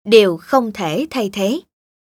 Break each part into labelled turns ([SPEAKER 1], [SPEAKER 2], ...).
[SPEAKER 1] đều không thể thay thế.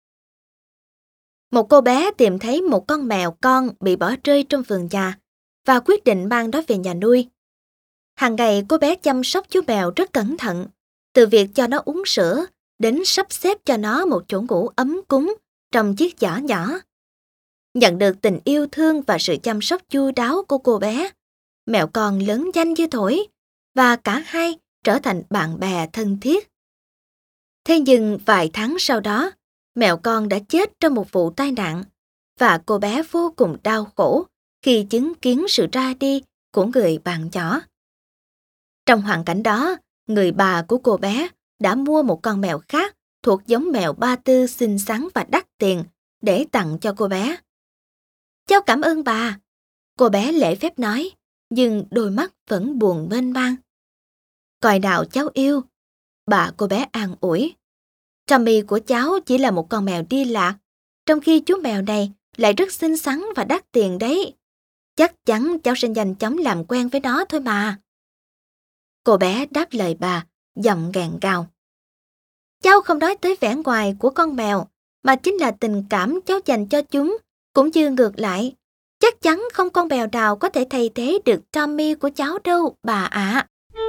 [SPEAKER 1] Một cô bé tìm thấy một con mèo con bị bỏ rơi trong vườn nhà và quyết định mang nó về nhà nuôi. Hàng ngày cô bé chăm sóc chú mèo rất cẩn thận, từ việc cho nó uống sữa đến sắp xếp cho nó một chỗ ngủ ấm cúng trong chiếc giỏ nhỏ. Nhận được tình yêu thương và sự chăm sóc chu đáo của cô bé, mèo con lớn nhanh như thổi và cả hai trở thành bạn bè thân thiết. Thế nhưng vài tháng sau đó, mèo con đã chết trong một vụ tai nạn và cô bé vô cùng đau khổ khi chứng kiến sự ra đi của người bạn nhỏ. Trong hoàn cảnh đó, người bà của cô bé đã mua một con mèo khác thuộc giống mèo Ba Tư xinh xắn và đắt tiền để tặng cho cô bé. "Cháu cảm ơn bà," cô bé lễ phép nói, nhưng đôi mắt vẫn buồn mênh mang. "Coi nào cháu yêu," bà cô bé an ủi. "Tommy của cháu chỉ là một con mèo đi lạc, trong khi chú mèo này lại rất xinh xắn và đắt tiền đấy. Chắc chắn cháu sẽ nhanh chóng làm quen với nó thôi mà." Cô bé đáp lời bà, giọng gàn gào. "Cháu không nói tới vẻ ngoài của con mèo, mà chính là tình cảm cháu dành cho chúng, cũng như ngược lại. Chắc chắn không con mèo nào có thể thay thế được Tommy của cháu đâu, bà ạ."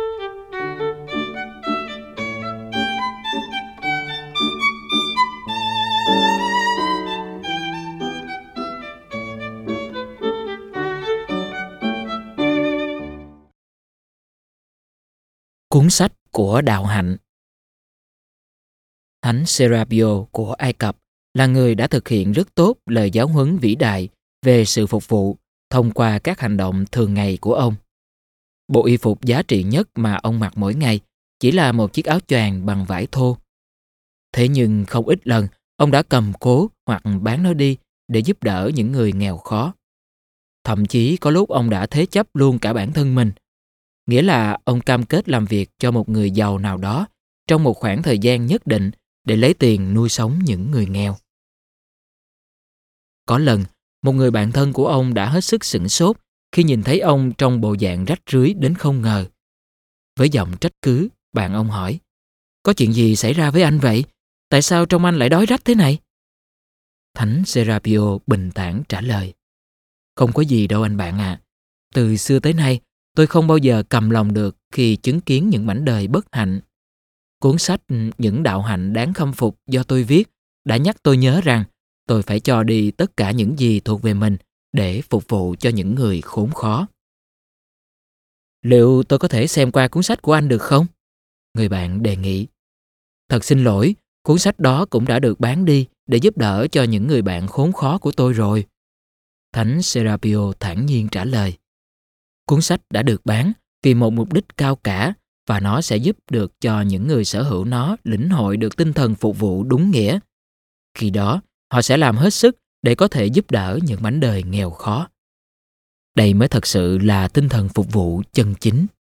[SPEAKER 2] Cuốn sách của đạo hạnh. Thánh Serapio của Ai Cập là người đã thực hiện rất tốt lời giáo huấn vĩ đại về sự phục vụ thông qua các hành động thường ngày của ông. Bộ y phục giá trị nhất mà ông mặc mỗi ngày chỉ là một chiếc áo choàng bằng vải thô. Thế nhưng không ít lần ông đã cầm cố hoặc bán nó đi để giúp đỡ những người nghèo khó. Thậm chí có lúc ông đã thế chấp luôn cả bản thân mình, nghĩa là ông cam kết làm việc cho một người giàu nào đó trong một khoảng thời gian nhất định để lấy tiền nuôi sống những người nghèo. Có lần, một người bạn thân của ông đã hết sức sửng sốt khi nhìn thấy ông trong bộ dạng rách rưới đến không ngờ. Với giọng trách cứ, bạn ông hỏi: "Có chuyện gì xảy ra với anh vậy? Tại sao trông anh lại đói rách thế này?" Thánh Serapio bình thản trả lời: "Không có gì đâu anh bạn ạ. Từ xưa tới nay, tôi không bao giờ cầm lòng được khi chứng kiến những mảnh đời bất hạnh. Cuốn sách Những đạo hạnh đáng khâm phục do tôi viết đã nhắc tôi nhớ rằng tôi phải cho đi tất cả những gì thuộc về mình để phục vụ cho những người khốn khó." "Liệu tôi có thể xem qua cuốn sách của anh được không?" người bạn đề nghị. "Thật xin lỗi, cuốn sách đó cũng đã được bán đi để giúp đỡ cho những người bạn khốn khó của tôi rồi." Thánh Serapio thản nhiên trả lời. "Cuốn sách đã được bán vì một mục đích cao cả và nó sẽ giúp được cho những người sở hữu nó lĩnh hội được tinh thần phục vụ đúng nghĩa. Khi đó, họ sẽ làm hết sức để có thể giúp đỡ những mảnh đời nghèo khó. Đây mới thật sự là tinh thần phục vụ chân chính."